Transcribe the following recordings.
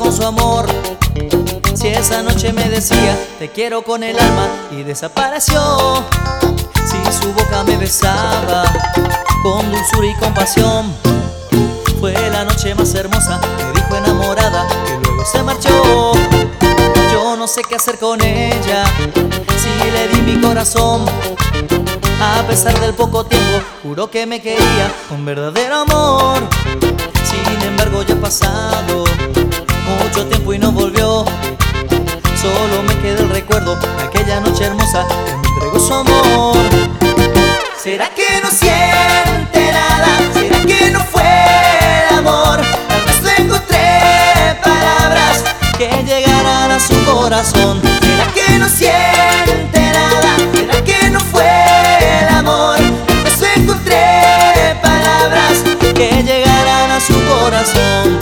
con su amor? Si esa noche me decía te quiero con el alma y desapareció. Si su boca me besaba con dulzura y compasión, fue la noche más hermosa, me dijo enamorada y luego se marchó. Yo no sé qué hacer con ella, si le di mi corazón. A pesar del poco tiempo, juró que me quería con verdadero amor. Sin embargo ya ha pasado mucho tiempo y no volvió. Solo me queda el recuerdo de aquella noche hermosa que me entregó su amor. ¿Será que no siente nada? ¿Será que no fue el amor? Tal vez no encontré palabras que llegaran a su corazón. ¿Será que no siente nada? ¿Será que no fue el amor? Tal vez no encontré palabras que llegaran a su corazón.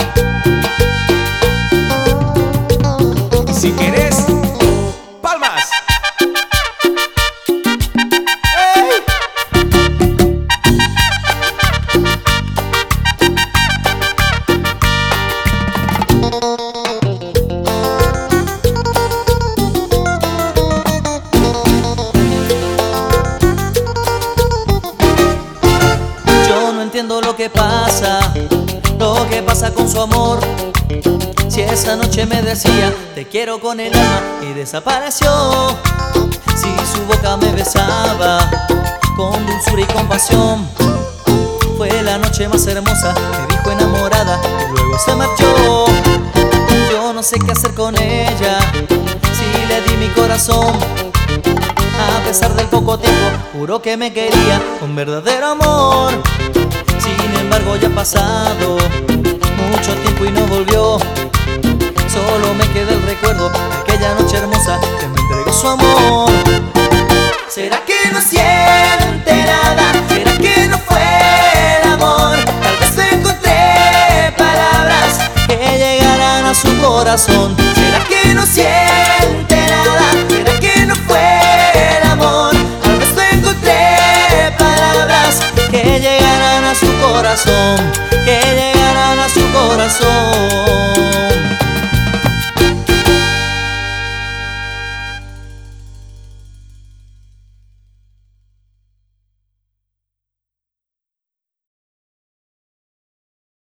Si querés, palmas. Yo no entiendo lo que pasa con su amor. Si esa noche me decía te quiero con el alma y desapareció. Si su boca me besaba con dulzura y compasión, fue la noche más hermosa, me dijo enamorada y luego se marchó. Yo no sé qué hacer con ella, si le di mi corazón. A pesar del poco tiempo, juró que me quería con verdadero amor. Sin embargo ya ha pasado mucho tiempo y no volvió. Solo me queda el recuerdo de aquella noche hermosa que me entregó su amor. ¿Será que no siente nada? ¿Será que no fue el amor? Tal vez no encontré palabras que llegaran a su corazón. ¿Será que no siente nada? ¿Será que no fue el amor? Tal vez no encontré palabras que llegaran a su corazón, que llegaran a su corazón.